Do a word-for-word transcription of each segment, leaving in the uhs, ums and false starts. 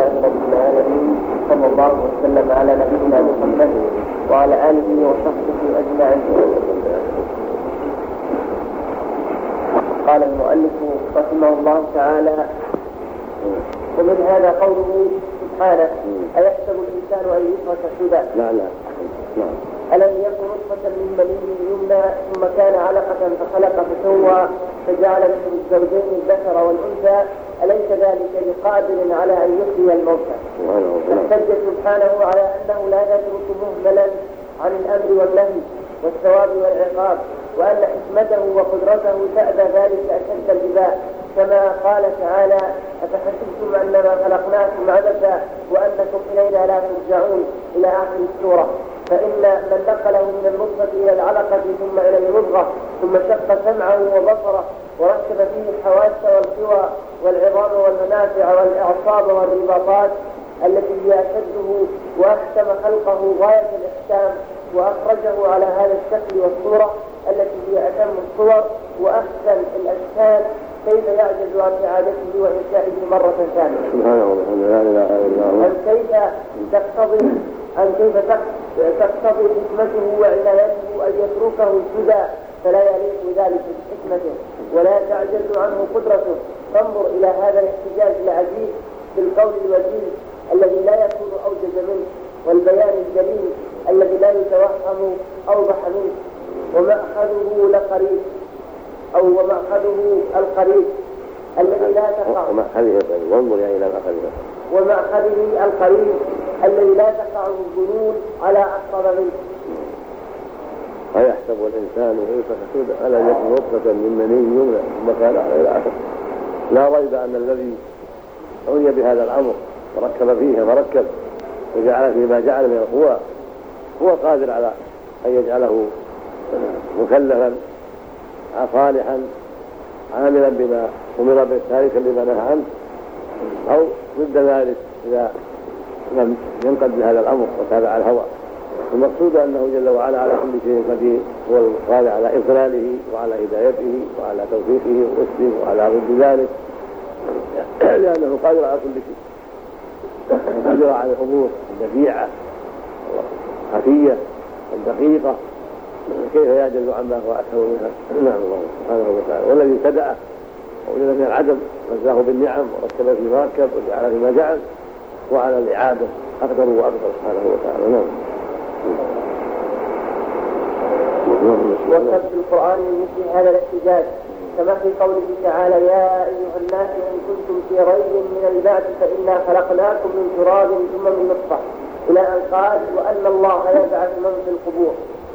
لله رب العالمين، صلى الله وسلم على نبينا محمد وعلى آله وصحبه أجمعين. قال المؤلف رحمه الله تعالى: ومن هذا قوله سبحانه: أيحسب الإنسان أن يترك سدى؟ لا لا لا ألم يكن نطفة من مني يمنى ثم كان علقة فخلق فسوى فجعل منه الزوجين الذكر والأنثى أليس ذلك بقادر على أن يحيي الموتى؟ احتج سبحانه على أنه لا يترك مهملا عن الأمر والنهي والثواب والعقاب، وأن حكمته وقدرته تأبى ذلك أشد الإباء، كما قال تعالى: أفحسبتم أنما خلقناكم عبثا وأنكم إلينا لا ترجعون، إلى آخر السورة. فإن من نقله من النطفة إلى العلقة ثم إلى المضغة ثم شق سمعه وبصره وركب فيه الحواس والقوى والعظام والمنافع والأعصاب والرباطات التي هي أشده، وأحكم خلقه غاية الإحكام، وأخرجه على هذا الشكل والصورة التي هي أتم الصور وأحسن الأشكال، كيف يعجز عن إعادته وإنشائه مرة ثانية؟ سبحانه وتعالى. أن كيف تقتضي أن كيف تقتضي حكمته وعنايته أن يتركه سدى، فلا يليق ذلك بحكمته ولا تعجز عنه قدرته. فانظر إلى هذا الاحتجاج العجيب بالقول الوجيز الذي لا يكون أوجز منه، والبيان الجليل الذي لا يتوهم أوضح منه. ومأخذه لقريب أو ومأخذه القريب الذي لا تقع وانظر يعني إلى مأخذه ومأخذه القريب الذي لا تقع الظنون على أقرب منه. أيحسب الإنسان أن يترك سدى ألم يكن نطفة من مني يمنى ثم كان إلى آخره. لا ريب أن الذي عني بهذا الأمر وركب فيه مركب وجعل فيه ما جعل من القوى هو قادر على أن يجعله مكلفا صالحا عاملا بما أمر به تاركا لما نهى عنه، أو ضد ذلك إذا لم ينقد بهذا الأمر وتابع الهوى. المقصود أنه جل وعلا على كل شيء قدير، هو القادر على إضلاله وعلى هدايته وعلى توفيقه وأسره وعلى ضد ذلك، لأنه قادر على كل شيء، قادر على الأمور البديعة الخفية الدقيقة، كيف يعجز عما هو أكثر منها؟ نعم الله سبحانه وتعالى. والذي ابتدأه ووجد من العدم رزاه بالنعم وركب في مركب وجعل فيما جعل، وعلى الإعادة أقدر وأقدر سبحانه وتعالى. نعم. وكتب القرآن من مثل هذا الاحتجاج، كما في قوله تعالى: يا أيها الناس إن كنتم في ريب من البعث فإنا خلقناكم من تراب ثم من نطفة، إلى أن قال: وأن الله يبعث من في القبور.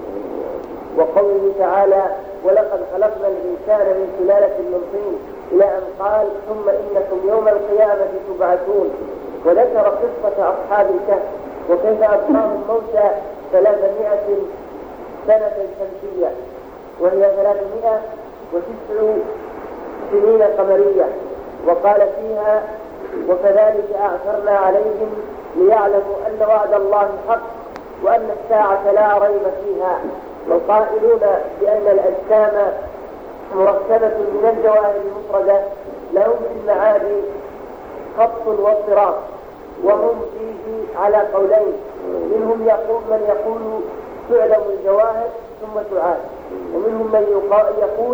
وقوله تعالى: ولقد خلقنا الإنسان من سلالة من طين، إلى أن قال: ثم إنكم يوم القيامة تبعثون. وذكر قصة أصحاب الكهف وكيف أبقاهم موتى ثلاثمائة سنة شمسية، وهي ثلاثمائة وتسع سنين قمرية. وقال فيها: وكذلك أعثرنا عليهم ليعلموا أن وعد الله حق وأن الساعة لا ريب فيها. والقائلون بأن الأجسام مركبة من الجواهر المفردة لهم في المعاد خط واضطراب، وهم فيه على قولين، منهم يقول من يقول تعلم الجواهر ثم تعاد، ومنهم من يقول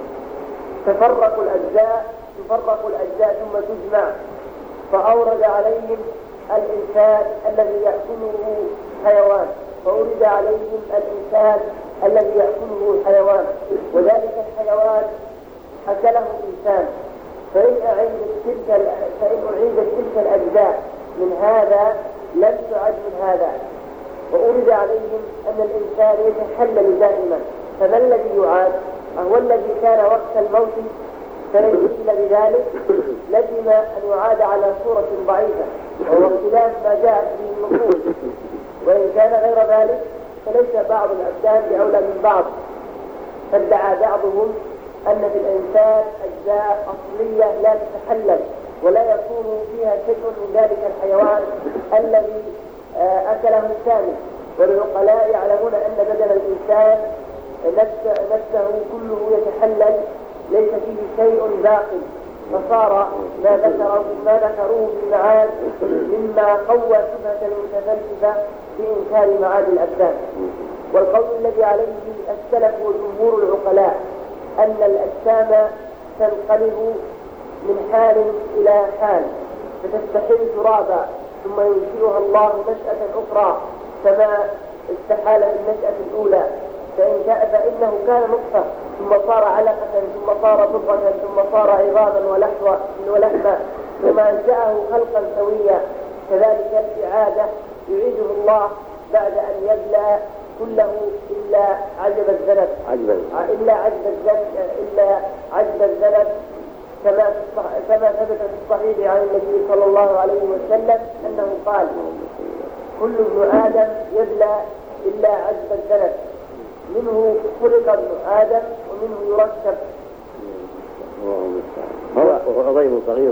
تفرق الأجزاء تفرق الأجزاء ثم تجمع. فأورد عليهم الإنسان الذي يأكله حيوان، فأورد عليهم الإنسان الذي يأكله الحيوان، وذلك الحيوان أكله الإنسان. فإن أعيدت تلك فإن أعيدت تلك الأجزاء من هذا لم تعد من هذا. وأورد عليهم أن الإنسان يتحلل دائما، فما الذي يعاد؟ هو الذي كان وقت الموت فليس بذلك لزم أن يعاد على صورة ضعيفة، وهو اختلاف ما جاءت به النصوص. وإن كان غير ذلك فليس بعض الأبدان بأولى من بعض. فادعى بعضهم أن في الإنسان أجزاء أصلية لا تتحلل ولا يكون فيها شيء من ذلك الحيوان الذي أكله الثاني. والعقلاء يعلمون أن بدن الإنسان نفسه كله يتحلل، ليس فيه شيء باقي فصار ما ذكروا ما ذكروه في المعاد مما قوى شبهة المتفلسفة في إنكار معاد الأبدان. والقول الذي عليه السلف وجمهور العقلاء أن الأجسام تنقلب من حال إلى حال فتستحيل ترابا ثم ينشئها الله نشأة أخرى كما استحال في النشأة الأولى، فإن كان فإنه كان نطفة ثم صار علقة ثم صار ضغة ثم صار عظاما ولحما ثم أنشأه خلقا سويا. كذلك الإعادة يعيده الله بعد أن يبلى كله إلا عجب الذنب إلا عجب الذنب إلا عجب الذنب كما كما ثبت في الصحيح عن النبي صلى الله عليه وسلم أنه قال: كل ابن آدم يبلى إلا عجب الذنب، منه خلق ابن آدم ومنه يركب. هو عظيم صغير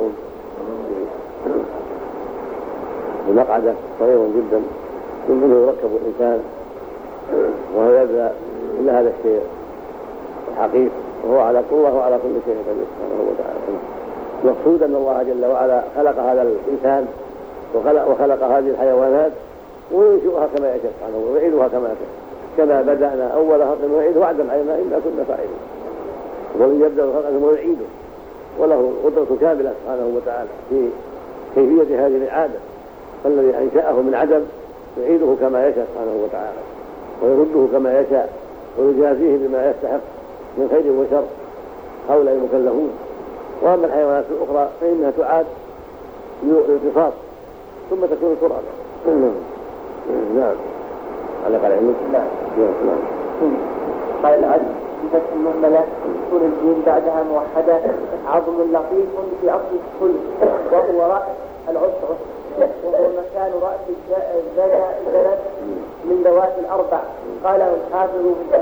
بمقعدة صغير جدا منه يركب الإنسان وهو يبلى إلا هذا الشيء الحقيقي، وهو على الله على كل شيء قدير سبحانه وتعالى. المقصود أن الله جل وعلا خلق هذا الإنسان وخلق, وخلق هذه الحيوانات وينشئها كما يشاء سبحانه ويعيدها كما يشاء، كما بدأنا أول خلق نعيد وعدا علينا إنا كنا فاعلين. ومن يبدأ الخلق ثم يعيده، وله قدرة كاملة سبحانه وتعالى في كيفية هذه الإعادة، فالذي أنشأه من عدم يعيده كما يشاء سبحانه وتعالى ويرده كما يشاء ويجازيه بما يستحق من خير وشر هؤلاء المكلفون. وأما الحيوانات الأخرى فإنها تعاد للقصاص ثم تكون ترابا. نعم. علق على علمك؟ نعم. نعم. قال العدل بفتح المهملة سكون الجيم بعدها موحدة عظم لطيف في أصل الكل، وهو رأس العسر، وهو مكان رأس الزلف من ذوات الأربع. قاله الحافظ في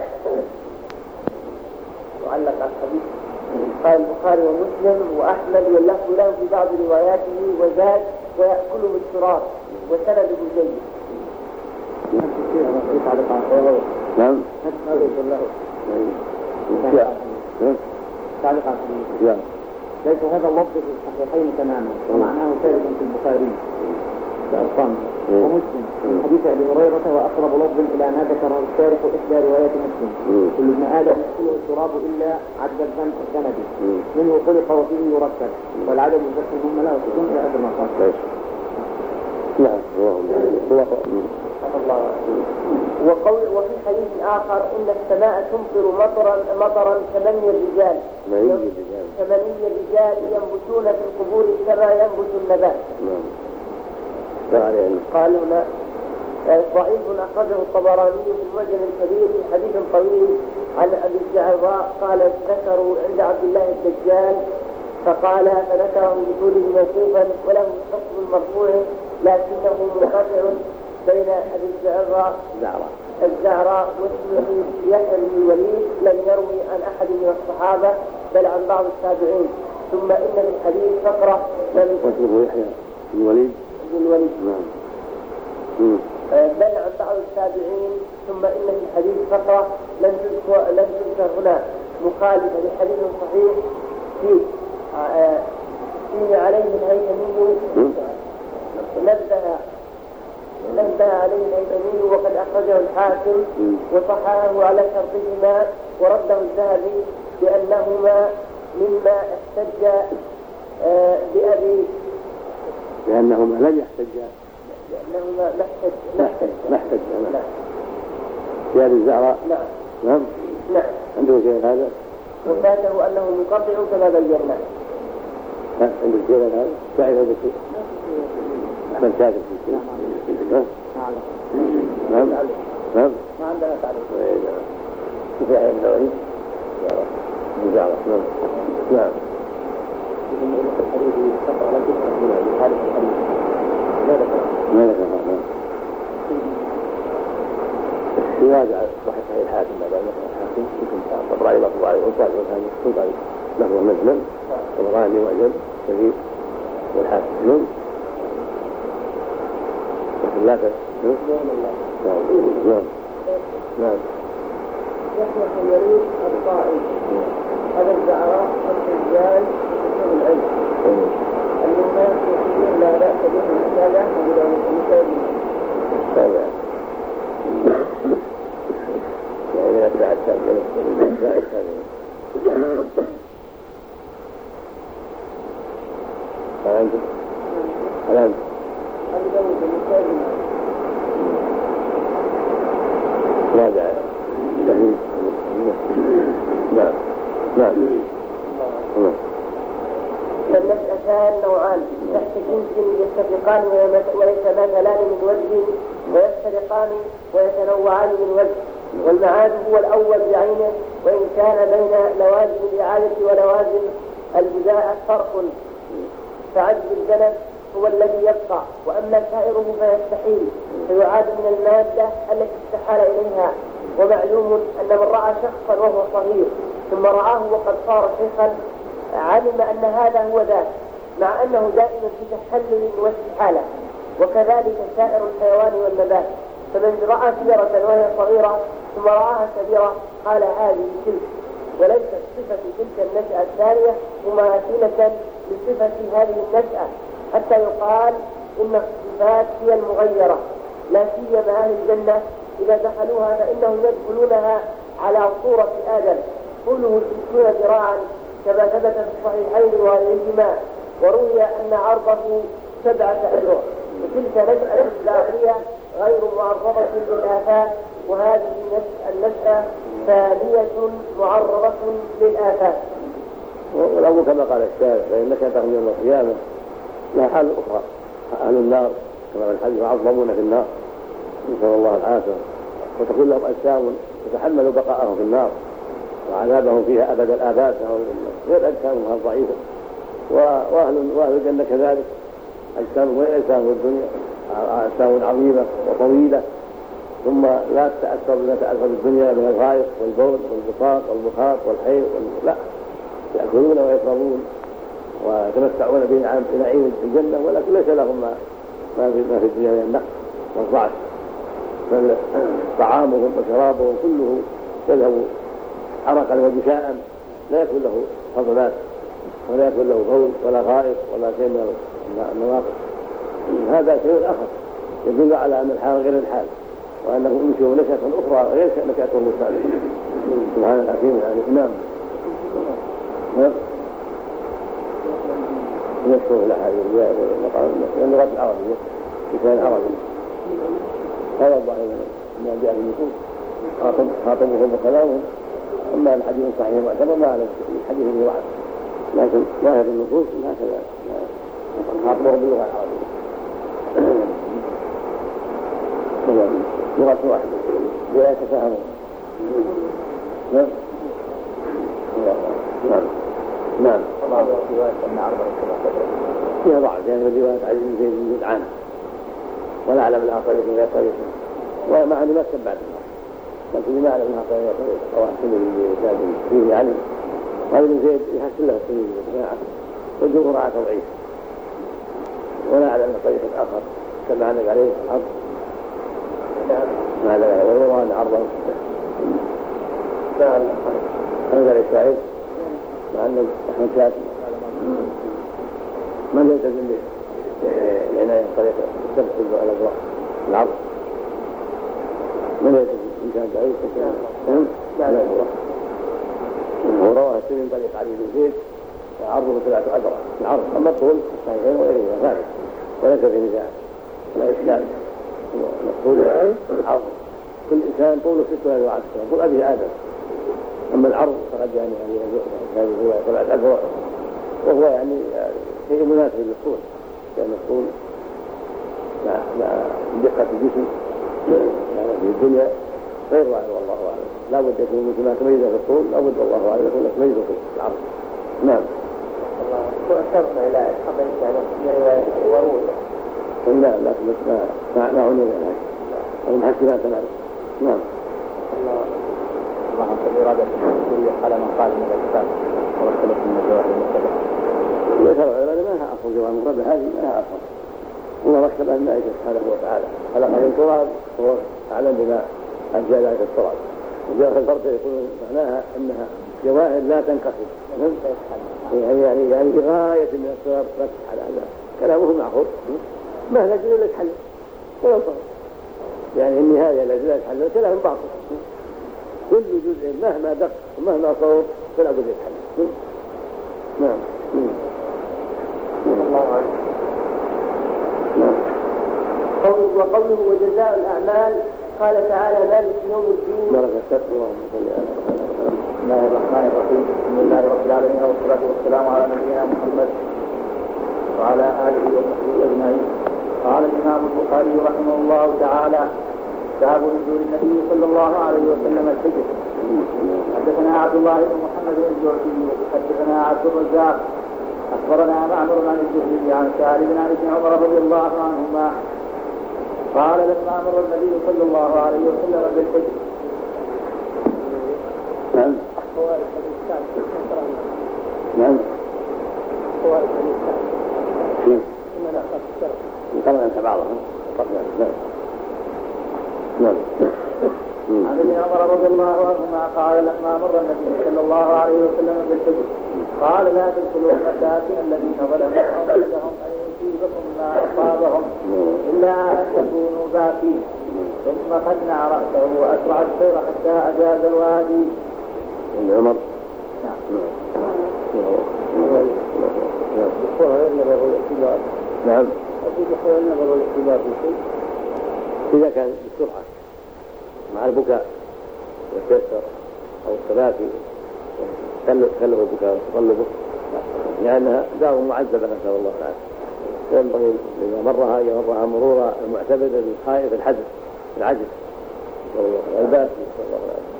معلق على الحديث. قال البخاري ومسلم وأحمد واللفظ له في بعض رواياته وزاد ويأكله بالتراب وسند جيد. نعم. تعليق على ليس هذا اللفظ في الصحيحين تماما ومعناه ثابت في البخاري بأرقام ومسلم من حديث أبي هريرة وأقرب لفظ إلى ما ذكره الشارح إحدى روايات مسلم: كل ابن آدم يأكله التراب إلا عدد الذنب منه خلق وفيه يركب، والعدد يفتح المهم له سكون إلى آخر ما قال. نعم. الله. وقول وفي حديث آخر إن السماء تمطر مطرا مطرا ثمانية رجال ثمانية رجال ينبتون في القبور كما ينبت النبات. قال هنا ضعيف أخرجه الطبراني في المعجم الكبير في حديث طويل عن أبي الجعراء قال: ذكروا عند عبد الله الدجال فقال فذكره بطوله موقوفا وله حكم مرفوع لكنه منقطع بين أبي الزعراء الزعراء واسمه يحيى بن الوليد لم يروي عن أحد من الصحابة بل عن بعض التابعين. ثم إن في الحديث فقرة واسمه يحيى بن الوليد بن الوليد بل عن بعض التابعين. ثم إن في الحديث فقرة لم تذكر لم تذكر هنا مخالفة لحديث صحيح فيه فيه عليه الهيثمي نبه نبه عليه الهيثمي وقد أخرجه الحاكم وصححه على شرطهما ورده الذهبي بأنهما مما احتج بأبي لأنهما لم يحتجا لأنهما محتج محتج محتج في هذه الزعراء. نعم. نعم. نعم. عنده شيء هذا وفاته أنه منقطع كما بينا. عنده شيء هذا تعرف هذا الشيء من شاهد في الشيء. نعم. نعم. ما عندنا تعريف. في عين النووي الزعراء. نعم. نعم. ما ذكر يراجع صحيح الحاكم بعد أن يقرأ الحاكم يمكن طبراني مطبوع عليه وصال وثاني سلطان له مثلا طبراني وأجل كثير والحاكم نعم لكن لا تنسى نعم نعم يحيى بن الوليد الطائي هذا الزعراء الرجال العلم الناس يقولون لا بأس بهم لا يأخذ إلى المساجد يعني لا تعتم لا تعتم هل أنت؟ هل أنت؟ راجع نعم نعم فالنسأتان نوعان تحت جنس يتفقان ويتماثلان من وجه ويفترقان ويتنوعان من وجه، والمعاد هو الأول بعينه، وإن كان بين لوازم الإعادة ولوازم البداء فرق، فعجز الجنب هو الذي يبقى، وأما سائره فيستحيل فيعاد من المادة التي استحال إليها. ومعلوم أن من رأى شخصا وهو صغير ثم رآه وقد صار شيخا علم أن هذا هو ذاك، مع أنه دائما في تحلل واستحالة، وكذلك سائر الحيوان والنبات. فمن رأى كبيرة وهي صغيرة ثم رآها كبيرة قال هذه تلك، وليست صفة تلك النشأة الثانية مماثلة لصفة هذه النشأة، حتى يقال إن الصفات هي المغيرة، لا سيما أهل الجنة إذا دخلوها فإنهم يدخلونها على صورة آدم طوله ستون ذراعا كما ثبت في الصحيحين وغيرهما، وروي أن عرضه سبعة أذرع. وتلك نشأة الآخرة غير معرضة للآفات، وهذه النشأة ثانية معرضة للآفات. والأمر كما قال الشارع فإنك تغني يوم القيامة لها حال أخرى، أهل النار كما في الحديث يعظمون في النار نسأل الله العافية، وتكون لهم أجسام تتحمل بقاءهم في النار وعذابهم فيها أبد الآباد غير أجسامها الضعيفة، وأهل وأهل الجنة كذلك أجسام غير أجسام في الدنيا، أجسام عظيمة وطويلة، ثم لا تتأثر بما تأثر بالدنيا من الغائط والبول والبساط والمخاط والحيض لا، يأكلون ويشربون ويتمتعون بنعيم الجنة، ولكن ليس لهم ما ما في الدنيا من النقص والضعف، بل طعامهم وشرابهم كله يذهب حرقا وجشاء، لا يكون له فضلات ولا يكون له بول ولا غائط ولا شيء من النواقص. هذا شيء آخر يدل على أن الحال غير الحال، وأنه ينشئ نشأة أخرى غير نشأة المصالح. سبحان الحكيم يعني إمام نشكر في الأحاديث اللغة العربية لسان عربي هذا الظاهر ما جاء في النصوص خاطبهم وكلامهم. أما الحديث الصحيح معتبر ما على الحديث في ضعف، لكن ظاهر النصوص هكذا خاطبهم باللغة العربية لغة واحدة ولا يتفاهمون. نعم نعم نعم بعض الروايات أن عرض الكبار فيها ضعف، يعني الروايات علي بن زيد بن جدعان ولا أعلم لها طريق غير طريق، ومع أنه ما تبعت لكن لما أعلم لها طريق غير أو أحسن بإسناد فيه علي. وعلي بن زيد يحسن له السنين والجماعة والجمهور على تضعيف، ولا أعلم طريق آخر كما عندك عليه الأرض ما لا والله أن عرضه هذا الإسرائيل مع أن أحمد شاكر من يلتزم به لعناية طريقة السبت على الأجراء العرض من يلتزم إن كان ضعيف لا لا هو ورواه السنين طريق علي بن زيد عرضه ثلاثة أجراء العرض أما الطول الصحيحين وغيرها ثابت وليس في نزاع لا إشكال. مقصود العرض كل إنسان طوله ستة أذرع طول أبي آدم، أما العرض فقد يعني هذه الرواية طلعت أذرع، وهو يعني شيء مناسب للطول، لأن الطول مع مع دقة الجسم يعني في الدنيا غير واحد والله أعلم، لا بد يكون مثل ما تميز في الطول لا بد والله أعلم يكون تميز في العرض. نعم. وأشرنا إلى حقا يعني رواية ورود لا لكن ما ما ما عني ذلك أو محسنات نعم. نعم. الله عن إرادة السورية على من قال من الكتاب ورسلت من الجواهر المختلفة. ليس العلماء ما لها أصل جواب المراد هذه ما لها أصل، هو ركب الملائكة سبحانه وتعالى خلق من التراب هو أعلم بما أجزاء ذلك التراب، وجاء في الفرق يقول معناها أنها جواهر لا تنقسم يعني يعني غاية من الصغر فتح على هذا كلامه معقول مهلا جل لك حل ولا صار يعني النهاية لا جل لك حل كلام باطل كل جزء مهما دق ومهما صوت فلا بد يتحل. نعم. وقوله وجزاء الأعمال قال تعالى ذلك يوم الدين. بارك الله فيك. بسم الله الرحمن الرحيم. بسم الله رب العالمين والصلاة والسلام على نبينا محمد وعلى آله وصحبه أجمعين. قال الإمام البخاري رحمه الله تعالى باب نزول النبي صلى الله عليه وسلم الحجر. حدثنا عبد الله بن محمد الجعفي حدثنا عبد الرزاق أخبرنا معمر عن الزهري عن سالم بن ابن عمر رضي الله عنهما قال لما مر النبي صلى الله عليه وسلم بالحجر. نعم. نعم. طبعا انت بعضهم نعم نعم. عن ابن عمر رضي الله عنهما قال لما مر النبي صلى الله عليه وسلم بالحجر قال لا تدخلوا المساكن الذين ظلموا انفسهم ان يصيبكم ما اصابهم الا ان تكونوا باكين. ثم خدع راسه واسرع السير حتى اجاز الوادي. ابن عمر نعم. إذا كان بسرعة مع البكاء والتيسر أو الصلاة تكلف البكاء وتطلبه لأنها دار معذبة نسأل الله تعالى. ينبغي إذا مرها يمرها مرور المعتبر الخائف الحدث العجز والباس نسأل الله تعالى.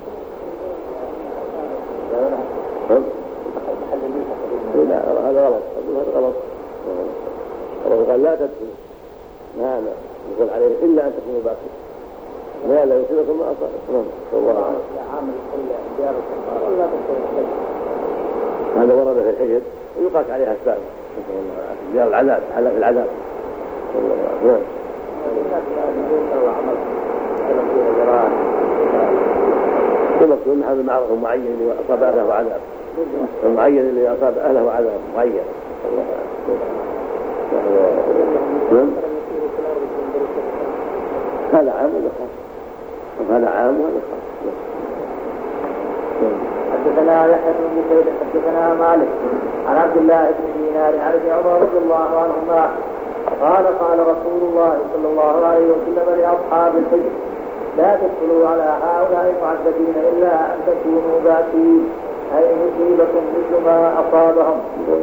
لا هذا غلط هذا غلط. الله قال لا تدخلوا ما أنا يقول عليه إلا أن تكونوا باقين ما لا يصيبكم ما أصابكم. الله هذا ورد في الحجر ويقاس عليها السابق ديار العذاب حل في العذاب. نعم. ثم تقول نحن المعرض المعين اللي أصاب أهله عذاب المعين اللي أصاب أهله عذاب معين. هذا عام ولا خاص؟ هذا عام ولا خاص؟ حدثنا يحيى بن بكير حدثنا مالك عن عبد الله بن دينار عن ابن عمر رضي الله عنهما قال قال رسول الله صلى الله عليه وسلم لاصحاب الحجر لا تدخلوا على هؤلاء المعذبين الا ان تكونوا باكين اي يصيبكم مثل ما اصابهم.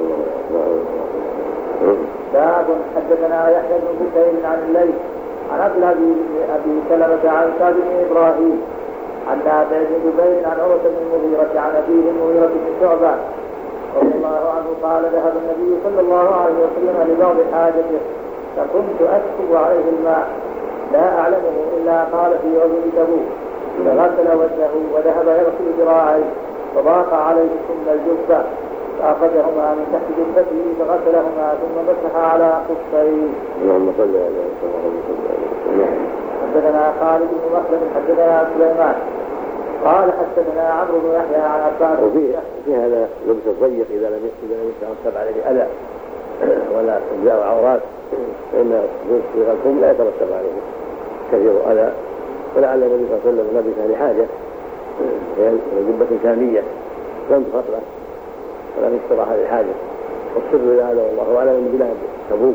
باب حدثنا يحيى بن بكير عن الليث عن عبد العزيز بن ابي سلمة عن سعد بن ابراهيم عن نافع بن جبير عن عروة بن المغيرة عن أبيه المغيرة بن شعبة رضي الله عنه قال ذهب النبي صلى الله عليه وسلم لبعض حاجته فكنت أسكب عليه الماء لا أعلمه إلا قال في غزوة تبوك فغسل وجهه وذهب يغسل ذراعيه فضاق عليه ثم الجبة فأخذهما من تحت جبته فغسلهما ثم مسح على خفيه. اللهم صل على محمد. حدثنا خالد بن مخلد حدثنا سليمان قال حدثنا عمرو بن يحيى عن عباس. وفي في هذا لبس الضيق اذا لم اذا لم يترتب عليه اذى ولا ازاء عورات فان لبس الكم لا يترتب عليه كثير اذى ولعل النبي صلى الله عليه وسلم لبس لحاجه هي جبه شاميه لم تخطبه ولم يشترى هذه الحاجه والسر هذا والله اعلم من بلاد تبوك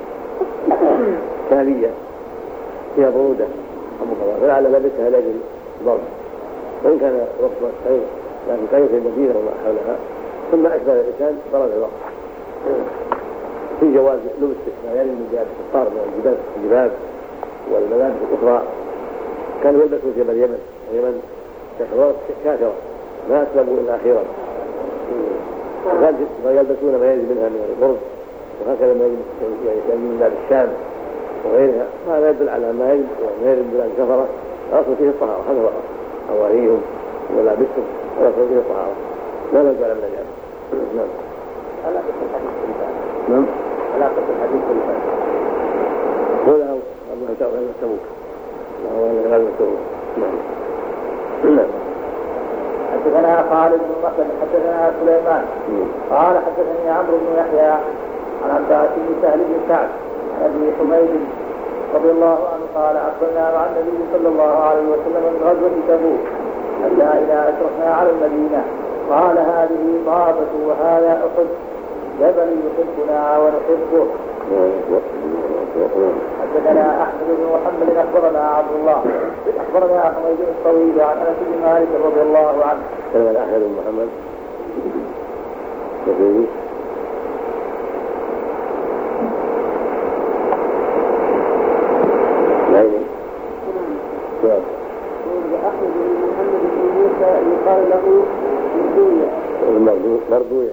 شاميه فيها برودة فلعل لبسها لأجل ضرب وإن كان وقت خير لكن خير في المدينة وما حولها ثم أشبه الإنسان برد الوقت. في جواز لبس ما يلي من جهة الكفار من الجباب والملابس الأخرى كانوا يلبسون في اليمن اليمن كافرة ما أسلموا إلا أخيرا ويلبسون ما يلي منها من البرد وهكذا ما يلي من بلاد الشام وغيرها. هذا يدل على ما يجب وغير بلاد الكفرة الأصل فيه الطهارة هذا هو الأصل أواهيهم وملابسهم الأصل فيه الطهارة لا نزال من الجهل. نعم. علاقة الحديث بالباب. نعم. علاقة الحديث بالباب. قوله الله تعالى لا تموت الله لا تموت. نعم. نعم. حدثنا خالد بن مخلد حدثنا سليمان قال حدثني عمرو بن يحيى عن عباس بن سهل بن سعد عن ابي حميد رضي الله عنه قال أخبرنا مع النبي صلى الله عليه وسلم من غزوة تبوك حتى إذا أشرفنا على المدينة قال هذه طابة وهذا أحد جبل يحبنا ونحبه. حدثنا أحمد بن محمد أخبرنا عبد الله أخبرنا حميد الطويل عن أنس بن مالك رضي الله عنه. حدثنا أحمد بن محمد كثير أحمد بن محمد بن موسى يقال له مردوية مردوية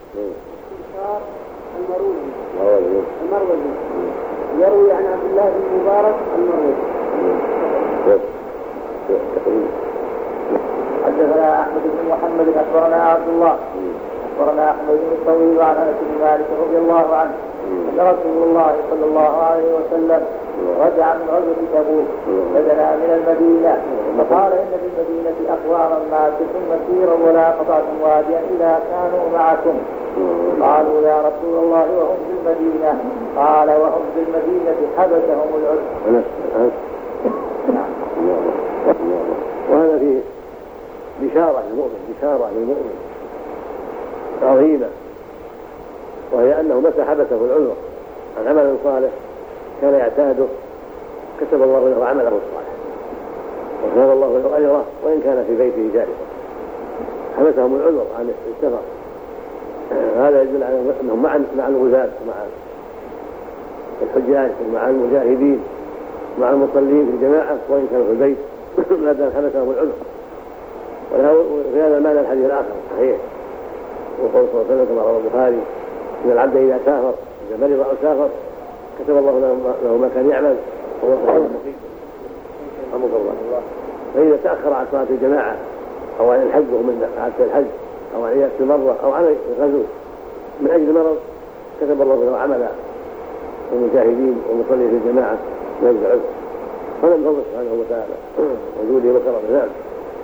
المروزي المروزي يروي عن عبد الله بن مبارك المروزي. حدثنا أحمد بن محمد أخبرنا عبد الله أخبرنا أحمد بن الطويل عن أنس بن مالك رضي الله عنه أن رسول الله صلى الله عليه وسلم رجع من غزوة تبوك فدنا من المدينة فقال إن في المدينة أقواما ما تكن مسيرا ولا قطعتم واديا إذا كانوا معكم. قالوا يا رسول الله وهم في المدينة قال وهم في المدينة حبسهم العذر. وهذا فيه بشارة للمؤمن بشارة للمؤمن عظيمة، وهي أنه متى حبسه العذر عن عمل صالح كان يعتاده كتب الله له عمله الصالح وكتب الله له أجره وإن كان في بيته جالسا. حبسهم العذر عن السفر، هذا يدل على أنهم مع الغزاة مع الحجاج ومع المجاهدين مع المصلين في الجماعة وإن كانوا في البيت ما دام حبسهم العذر. وفي هذا المعنى الحديث الآخر صحيح وقول صلى الله عليه وسلم كما رواه البخاري إن العبد إذا سافر إذا مرض أو سافر كتب الله له ما كان يعمل وهو صحيح مقيم رحمه الله. فإذا تأخر عن صلاة الجماعة أو عن الحج ومن عادة الحج أو عن عيادة المرضى أو عن الغزو من أجل مرض كتب الله له عمل المجاهدين والمصلين في الجماعة من أجل العذر. هذا من فضله سبحانه وتعالى وجوده وكرمه. نعم.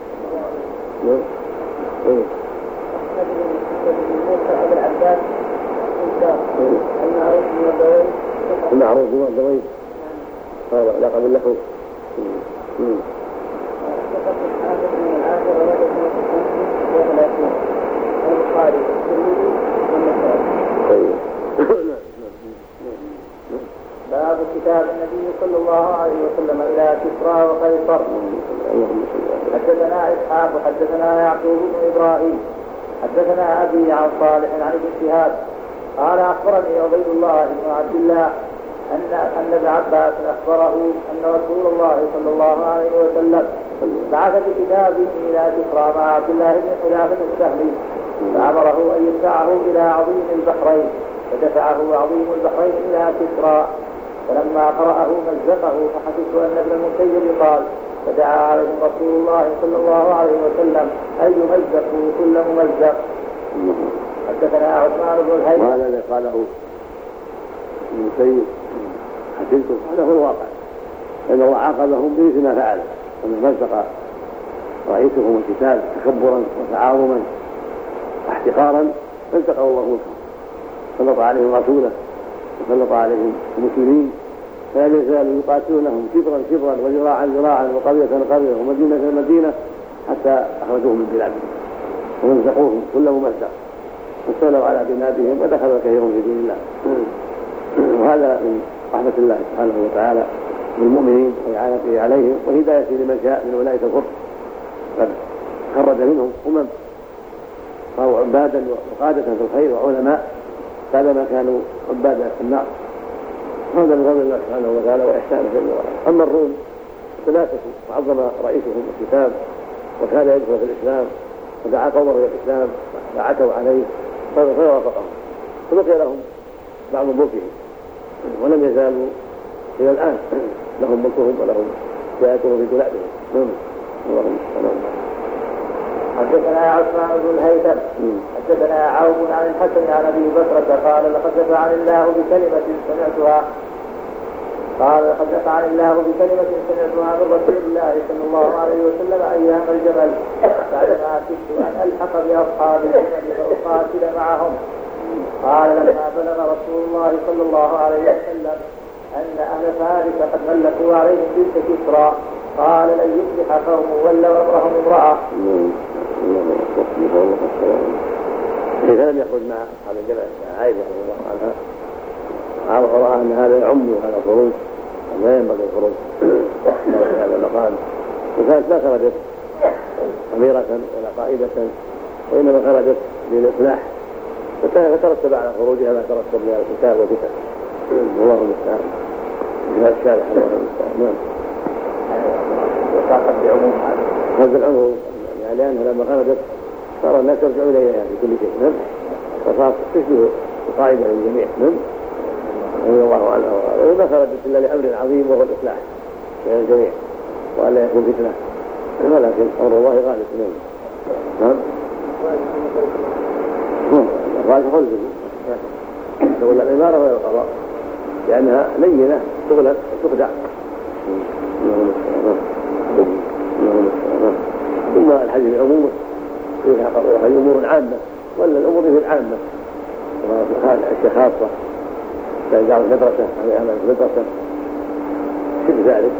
المعروف بمردويه هذا لقب له. باب كتاب النبي صلى الله عليه وسلم إلى كسرى وقيصر. حدثنا إسحاق وحدثنا يعقوب بن إبراهيم حدثنا أبي عن صالح عن ابن شهاب قال أخبرني عبيد الله بن عبد الله أن أن ابن عباس أخبره أن رسول الله صلى الله عليه وسلم بعث بكتابه إلى كسرى مع عبد الله بن حلاب السهمي فأمره أن يدفعه إلى عظيم البحرين فدفعه عظيم البحرين إلى كسرى فلما قرأه مزقه فحسبت أن ابن المسيب قال فدعا عليهم رسول الله صلى الله عليه وسلم أن يمزقوا كل ممزق. حدثنا عثمان بن الهيثم وهذا الذي قاله ابن المسيب حسبته هذا هو الواقع لأن الله عاقبهم به ما فعل أن مزق رئيسهم الكتاب تكبرا وتعاظما واحتقارا مزقه الله ملكه سلط عليهم رسوله وسلط عليهم المسلمين فلا يزالوا يقاتلونهم كبرا كبرا وذراعا ذراعا وقرية قرية ومدينة مدينة حتى أخرجوهم من بلادهم ومزقوهم كل ممزق واستولوا على بلادهم ودخل كثير في دين الله. وهذا من رحمة الله سبحانه وتعالى بالمؤمنين وإعانته عليهم وهدايته لمن شاء من أولئك الكفر. قد خرج منهم أمم صاروا عبادا وقادة في الخير وعلماء بعدما كانوا عبادا في النار. هذا من فضل الله سبحانه وتعالى وإحسانه جل وعلا. أما الروم ثلاثة وعظم رئيسهم الكتاب وكان يدخل في الإسلام ودعا قومه إلى الإسلام فعتوا عليه فوافقهم فبقي لهم بعض ملكهم ولم يزالوا إلى الآن لهم ملكهم ولهم سيادتهم في بلادهم. اللهم صل حدثنا عثمان بن الهيثم حدثنا عوف عن الحسن عن ابي بكرة قال لقد دفعني الله بكلمة سمعتها قال لقد نفعني الله بكلمة سمعتها من رسول الله صلى الله عليه وسلم أيام الجبل بعدما كدت أن ألحق بأصحاب الجبل فأقاتل معهم. قال لما بلغ رسول الله صلى الله عليه وسلم أن أهل فارس قد ملكوا عليهم تلك كسرى قال لن يفلح قوم ولوا أمرهم امرأة. إذا لم يخرج مع أصحاب الجبل عائشة رضي الله عنها عرف الله أن هذا يعم هذا الخروج لا ينبغي الخروج في هذا المقام، وكانت لا خرجت أميرة ولا قائدة وإنما خرجت للإصلاح فترتب على خروجها ما ترتب من القتال والفتن. الله المستعان. جهاد الشارع الله المستعان. نعم. وساقت بعموم هذا العموم يعني لأنها لما خرجت صار الناس يرجعون إليها في كل شيء. نعم. فصارت تشبه القائدة للجميع. نعم. رضي الله عنها وما خرجت إلا لأمر عظيم وهو الإصلاح بين الجميع وألا يكون فتنة، ولكن أمر الله غالب. نعم. قال خلف تقول العبارة ولا القضاء لأنها لينة تغلق تخدع. ثم الحديث بعمومه فيه أمور عامة ولا الأمور فيه العامة الأشياء خاصة كإدارة المدرسة أو إعمال المدرسة شبه ذلك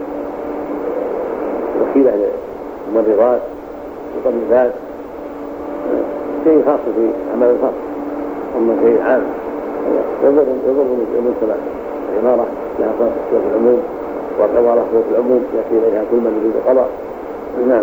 وكيلة للممرضات وطبيبات شيء خاص في عمل الخاص. أما شيء عام يضر يضر المجتمع. العمارة لها صوت العموم والعمارة صوت العموم يأتي إليها كل من يريد القضاء. نعم.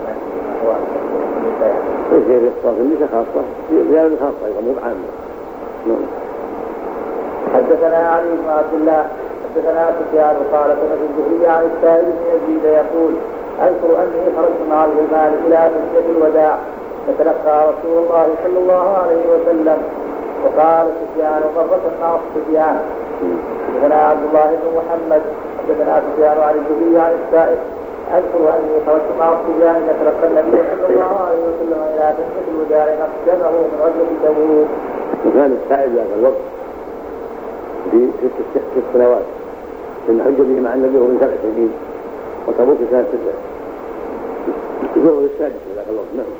ليس في اختصاص النساء خاصة زيادة خاصة أيضا مو عامة. نعم. حدثنا علي بن عبد الله حدثنا سفيان قال سمعت الزهري عن السائب بن يزيد يقول أذكر أني خرجت مع الغلمان إلى مسجد الوداع فتلقى رسول الله صلى الله عليه وسلم وقال سفيان مرة مع سفيان. حدثنا عبد الله بن محمد حدثنا سفيان عن الزهري عن السائب أذكر أني خرجت مع سفيان فتلقى النبي صلى الله عليه وسلم إلى مسجد الوداع أقدمه من غزوة تبوك. وكان السائب ذاك الوقت في ست سنوات من حج به مع النبي من سبع سنين وتبوك كانت تسع يقول السادس ذاك الوقت. نعم.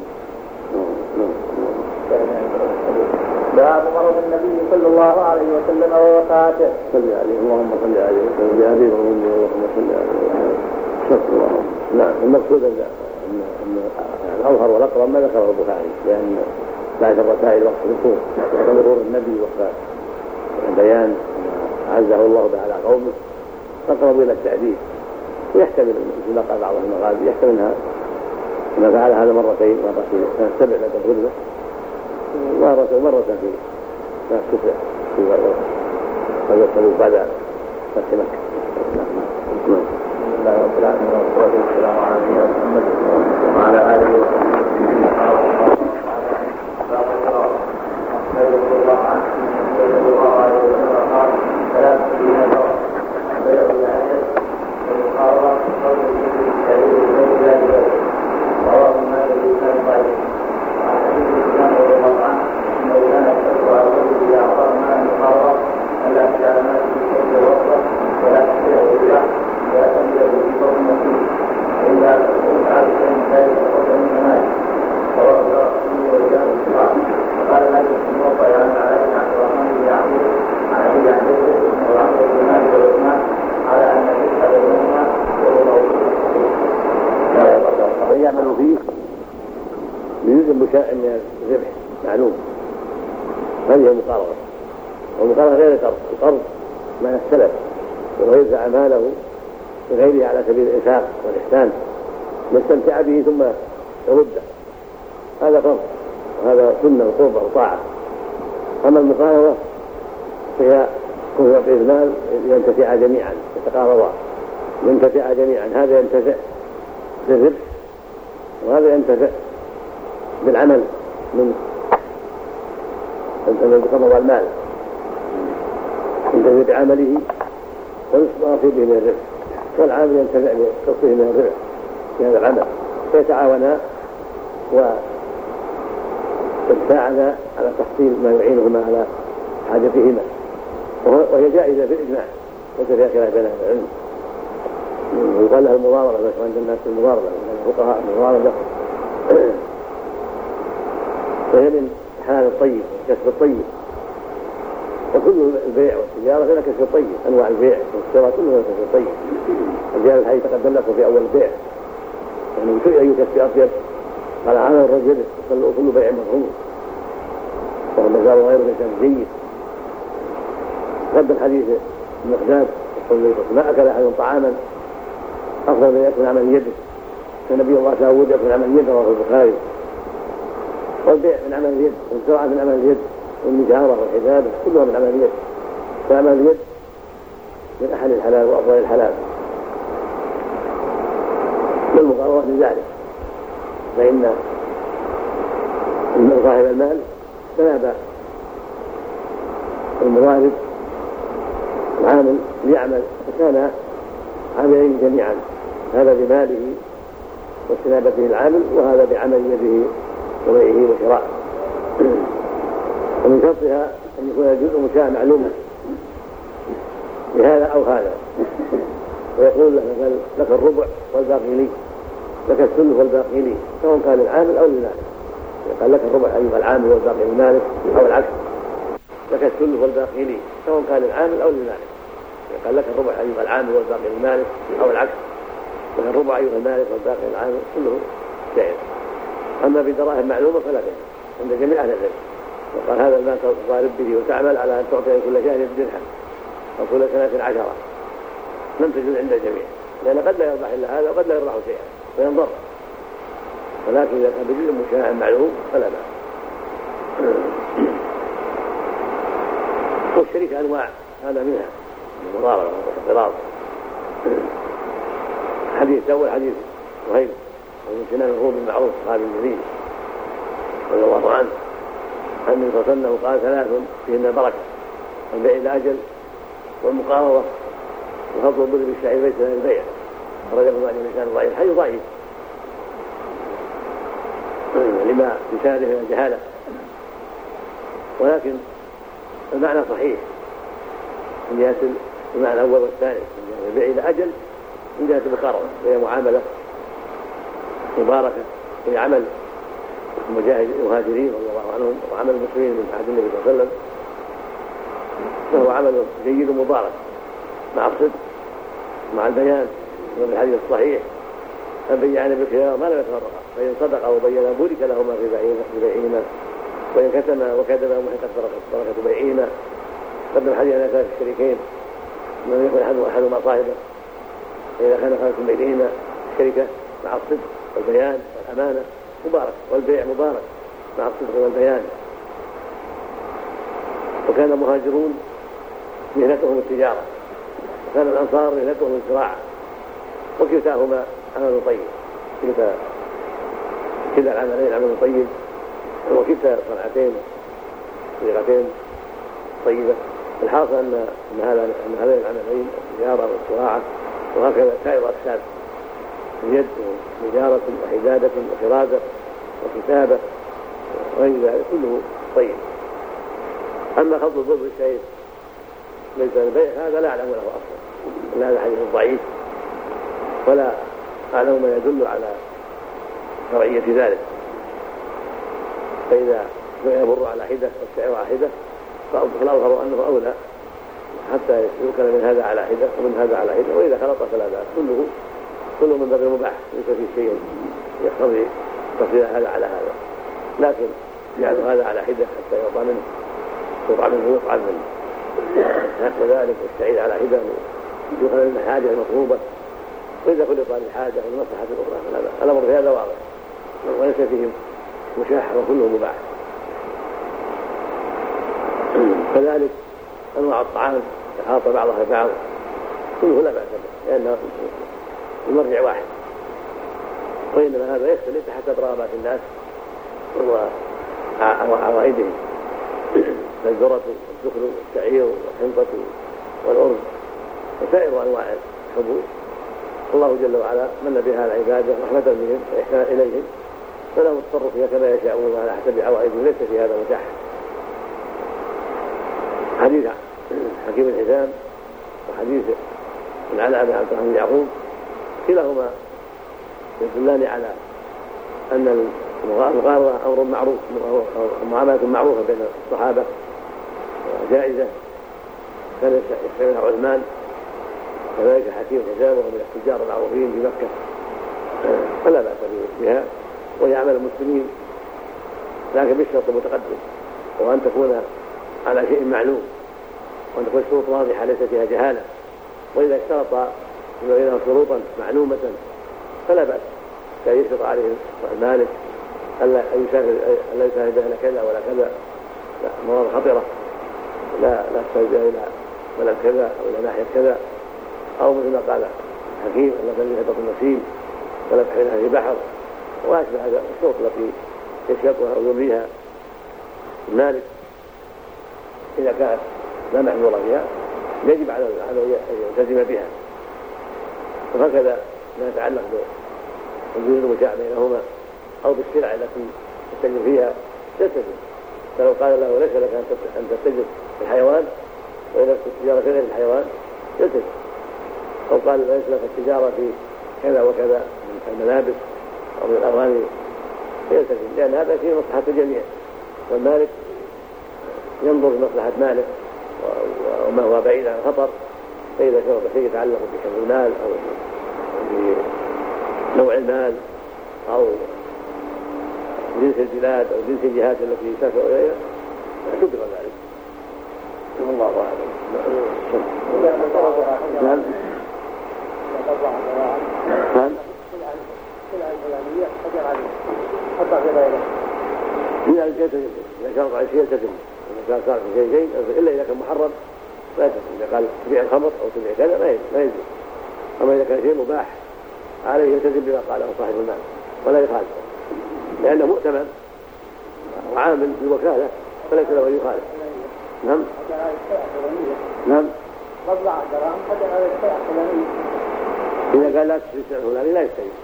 باب مرض النبي صلى الله عليه وسلم ووفاته. صل عليه اللهم صل عليه وسلم يا حبيب الله اللهم صل عليه وسلم. نعم. المقصود ان الاظهر والاقرب ما ذكره البخاري لان بعد الرسائل وقت الرسول ومرور النبي وقت بيان عزه الله تعالى قومه فقرب الى التعديل ويحتمل مثل ما قال بعض المغازي يحتملها ما فعل هذا مرتين مرة في سنة سبع لدى الغربة ومرة ومرة في سنة تسع في غزوة تبوك بعد فتح مكة. بسم الله والسلام والسلام على نبينا محمد وعلى آله وصحبه يعمل فيه بجزء مشاء من الذبح معلوم. هذه المقارنة والمقارنة غير القرض. القرض مع السلف وهو يدفع ماله بغيره على سبيل الإنفاق والإحسان يستمتع به ثم يرده، هذا قرض وهذا سنة وقربة وطاعة. أما المقارنة فهي كل يعطي المال ينتفع جميعا يتقارضا ينتفع جميعا، هذا ينتفع بالربح وهذا ينتفع بالعمل من الذي قبض المال ينتفع بعمله ويصطفي به من الربح، والعامل ينتفع بقصه من الربح في هذا العمل، فيتعاونا ويتساعدا على تحصيل ما يعينهما على حاجتهما، وهي جائزة بالإجماع ليس فيها خلاف بين اهل العلم. ويقال لها المضاربه بس عند الناس المضاربه الفقهاء المضاربه وهي من حلال الطيب كسب الطيب. وكل البيع والتجاره فيها كسب الطيب، انواع البيع والشراء كلها كسب الطيب. الجار الحديث تقدم لكم في اول البيع يعني كل اي كسب اطيب قال عمل الرجل كل بيع مفهوم والمزار غير ليس جيد. قدم حديث المقداد ما اكل احد طعاما افضل من ياكل عمل يده، فنبي الله داود ياكل عمل يده رواه البخاري. والبيع من عمل اليد والزراعه من عمل اليد والنجاره والحداده كلها من عمل اليد. فعمل اليد من احد الحلال وافضل الحلال بالمقارنه بذلك، فان صاحب المال تنابى المضارب العامل ليعمل فكان عاملين جميعا، هذا بماله واستنابته العامل وهذا بعمل يده وبيعه وشراءه. ومن شرطها ان يكون الجزء مشاع معلوما لهذا او هذا، ويقول له مثلا لك الربع والباقي لي، لك الثلث والباقي لي، سواء كان للعامل او للمالك. قال لك الربع ايها العامل والباقي للمالك او العكس، لك الثلث والباقي لي، سواء كان للعامل او للمالك. قال لك الربع ايها العامل والباقي للمالك او العكس، لك الربع ايها المالك والباقي للعامل، كله جائز. اما بدراهم معلومه فلا بأس عند جميع اهل العلم. وقال هذا المال تضارب به وتعمل على ان تعطي كل شهر درهم او كل سنه عشره، لم تجوز عند الجميع، لان قد لا يربح الا هذا وقد لا يربح شيئا فينضر. ولكن اذا كان بجزء مشاع معلوم فلا بأس. والشركه انواع، هذا منها المضاربه والاقتراض. حديث اول حديث وهيب ومن سنان الروم بالمعروف قال الجليل رضي الله عنه عن النبي صلى الله عليه وسلم قال ثلاث فيهن بركه: البيع الى اجل والمقارضه وفضل البر بالشعير ليس من البيع. خرجه بعد لسان ضعيف، حديث ضعيف لما يشاهد من الجهاله، ولكن المعنى صحيح من جهه المعنى الاول والثاني، من جهه البيع الى اجل من جهه المقارضه، وهي معامله مباركه في عمل المهاجرين رضي الله عنهم وعمل المسلمين من عهد النبي صلى الله عليه وسلم، فهو عمل جيد مبارك مع الصدق مع البيان. وفي الحديث الصحيح البيعان بالخيار ما لم يتفرقا، فإن صدقا وبينا بورك لهما في بيعهما، وإن كتما وكذبا محقت بركة بيعهما. قدم حديث عن ثلاث الشريكين من يكون أحدهما صاحبا، فإذا كان خالص من بينهما الشركة مع الصدق والبيان والأمانة مبارك، والبيع مبارك مع الصدق والبيان. وكان المهاجرون مهنتهم التجارة، وكان الأنصار مهنتهم الزراعة، وكلتاهما عمل طيب، كلتا كلا العملين عمل طيب، وكلتا صنعتين طريقتين طيبة. الحاصل أن هذا أن هذين العملين التجارة والزراعة وهكذا سائر أقسام اليد وتجارة وحدادة وخرادة وكتابة وغير ذلك كله طيب. أما خلط الضر بالشيء ليس البيع هذا لا أعلم له أصلا، إن هذا حديث ضعيف ولا أعلم ما يدل على شرعية ذلك. فإذا يمر على حدة والشعر على حدة فالأظهر أنه أولى حتى يوكل من هذا على حدة ومن هذا على حدة، وإذا خلط فلا بأس، كله كله من باب المباح، ليس فيه شيء يقتضي تفضيل هذا على هذا. لكن جعل هذا على حدة حتى يرضى منه يقطع منه ويقطع منه، كذلك والشعير على حدة يوكل من الحاجة المطلوبة، وإذا خلط للحاجة والمصلحة الأخرى فلا بأس. الأمر في هذا واضح وليس فيه مشاح وكله مباح. كذلك أنواع الطعام تخاط بعضها ببعض كله لا بأس به، لأنه المرجع واحد، وإنما هذا يختلف حسب رغبات الناس وعوائدهم. الذرة والدخل والشعير والحنطة والأرز وسائر أنواع الحبوب، الله جل وعلا من بها العبادة رحمة بهم وإحسان إليهم، فلهم التصرف فيها كما يشاءون على حسب عوائدهم، ليس في هذا متاح. حديث حكيم الحزام حديث العلاء بن عبد الرحمن بن يعقوب كلاهما يدلان على أن المغاربة أمر معروف ومعاملة معروفة بين الصحابة جائزة. كان يستعملها عثمان كذلك حكيم حسام وهو من التجار المعروفين في مكة فلا بأس بها وهي عمل المسلمين لكن بالشرط المتقدم وأن تكون على شيء معلوم وأن تكون شروط واضحة ليس فيها جهالة. وإذا اشترط بغيرها شروطا معلومة فلا بأس كان يشرط عليه المالك ألا يسافر ألا يسافر بها كذا ولا كذا لا مواضع خطرة لا لا تسافر بها إلى بلد كذا أو إلى ناحية كذا أو مثل ما قال حكيم أن بلد هبط النسيم ولا تحيلها في بحر وأشبه هذا الشروط التي يشرطها أو يمليها المالك إذا كانت لا محظور فيها يجب على أن يلتزم بها. وهكذا ما يتعلق بالوجود المشاع بينهما أو بالسلع التي تتجر فيها تلتزم. فلو قال له ليس لك أن تتجر في الحيوان وإذا التجارة في غير الحيوان تلتزم. أو قال ليس لك التجارة في كذا وكذا من الملابس أو من الأغاني يلتزم لأن هذا فيه مصلحة الجميع والمالك ينظر لمصلحة مالك وما هو بعيد عن خطر. فإذا شرط شيء يتعلق بحفظ المال أو بنوع المال أو جنس البلاد أو جنس الجهات التي يسافر إليها اعتبر ذلك. الله أعلم. نعم. نعم. إذا يلتزم إذا شرط على شيء يلتزم إذا كان صار في شيء شيء إلا إذا كان محرم لا يلتزم. إذا قال تبيع الخمر أو تبيع كذا ما يلزم. أما إذا كان شيء مباح عليه يلتزم بما قاله صاحب المال ولا يخالف لأنه مؤتمن وعامل بالوكالة فليس له أن يخالف. نعم. نعم. إذا قال لا تشتري السلعة الفلانية لا يشتري.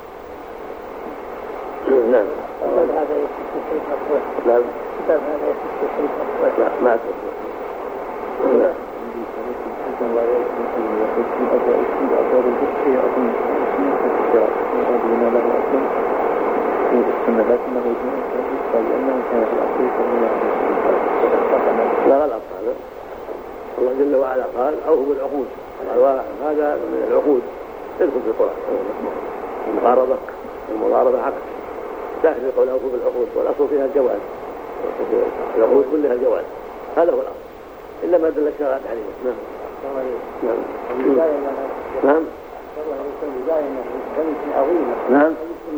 نعم. هذا يستحيل مفتوح. نعم. كتاب هذا يستحيل مفتوح. لا ما أستطيع. نعم. الله يسلمك ويقول في أجل في أجل الجسد أظن اسمه التجار وأظن له أصلا في السنة لكنه يجمع قال لأنه كان في الأصل يسمونه لا لا الأصل الله جل وعلا قال أوفوا بالعقود وهذا من العقود تدخل في القرآن المقاربة المضاربة عقد داخل يقول أوفوا بالعقود والأصل فيها الجواز العقود كلها الجواز هذا هو الأصل إلا ما دل الشرع عليه. نعم. نعم. نعم. نعم.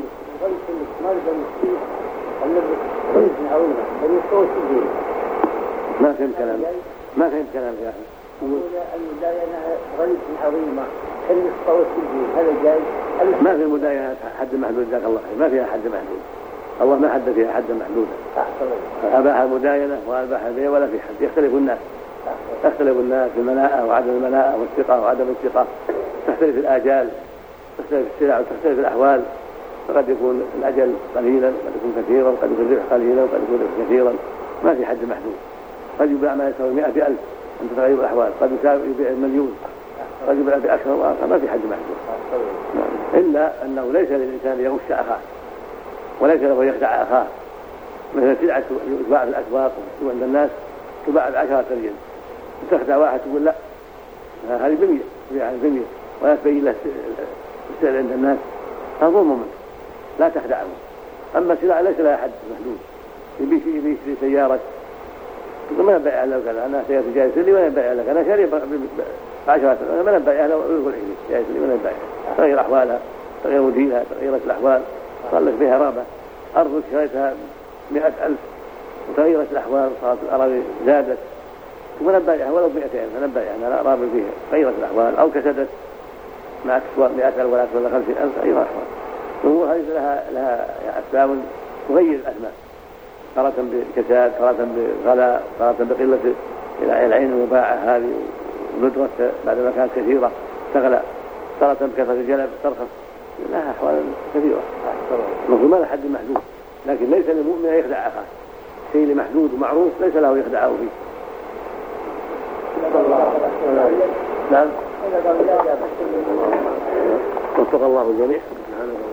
ما فهم كلام ما فهم كلام يا أخي. المداينة غلط عظيمة خلي الصوت الدين هذا جاي. ما في المداينة حد محدود جزاك الله خير ما فيها حد محدود الله ما حد فيها حد محدودا أباح المداينة وأباح البيع ولا في حد يختلف الناس تختلف الناس في المناءة وعدم المناءة والثقة وعدم الثقة تختلف الآجال تختلف السلع وتختلف الأحوال فقد يكون الأجل قليلا قد يكون كثيرا قد يكون الربح قليلا وقد يكون الربح كثيرا ما في حد محدود. قد يباع ما يساوي مئة ألف عند تغير الأحوال قد يبيع المليون قد يبيع بأكثر وآخر ما في حد محدود. إلا أنه ليس للإنسان يغش أخاه وليس له يخدع أخاه مثل سلعة تباع في الأسواق وعند الناس تباع بعشرة ريال تخدع واحد تقول لا هذه بمية تبيع عن بمية ولا تبين له السعر عند الناس هذا ظلم منه لا تخدعه. أما السلعة ليس لها حد محدود يبيع سيارة تقول ما نبيع له كذا أنا سيارة جايز لي ولا نبيع لك أنا شاري بعشرة أنا ما نبيع له ويقول حلي جايز لي ولا نبيع تغير أحوالها تغير مدينها تغيرت الأحوال صار لك فيها رابة أرضك شريتها مئة ألف وتغيرت الأحوال صارت الأراضي زادت ثم نبيعها ولو مئتين فنبيعها أنا لا رابط فيها تغيرت الأحوال أو كسدت مع أكثر مئة ألف ولا أكثر من خمسين ألف تغير الأحوال. الأمور هذه لها لها أسباب تغير الأزمان تارة بكساد تارة بغلاء تارة بقلة العين المباعة هذه وندرة بعد ما كانت كثيرة تغلى تارة بكثرة الجلب ترخص لها أحوال كثيرة. المفروض ما له حد محدود لكن ليس للمؤمن أن يخدع أخاه شيء محدود ومعروف ليس له يخدعه فيه. نعم وفق الله الجميع.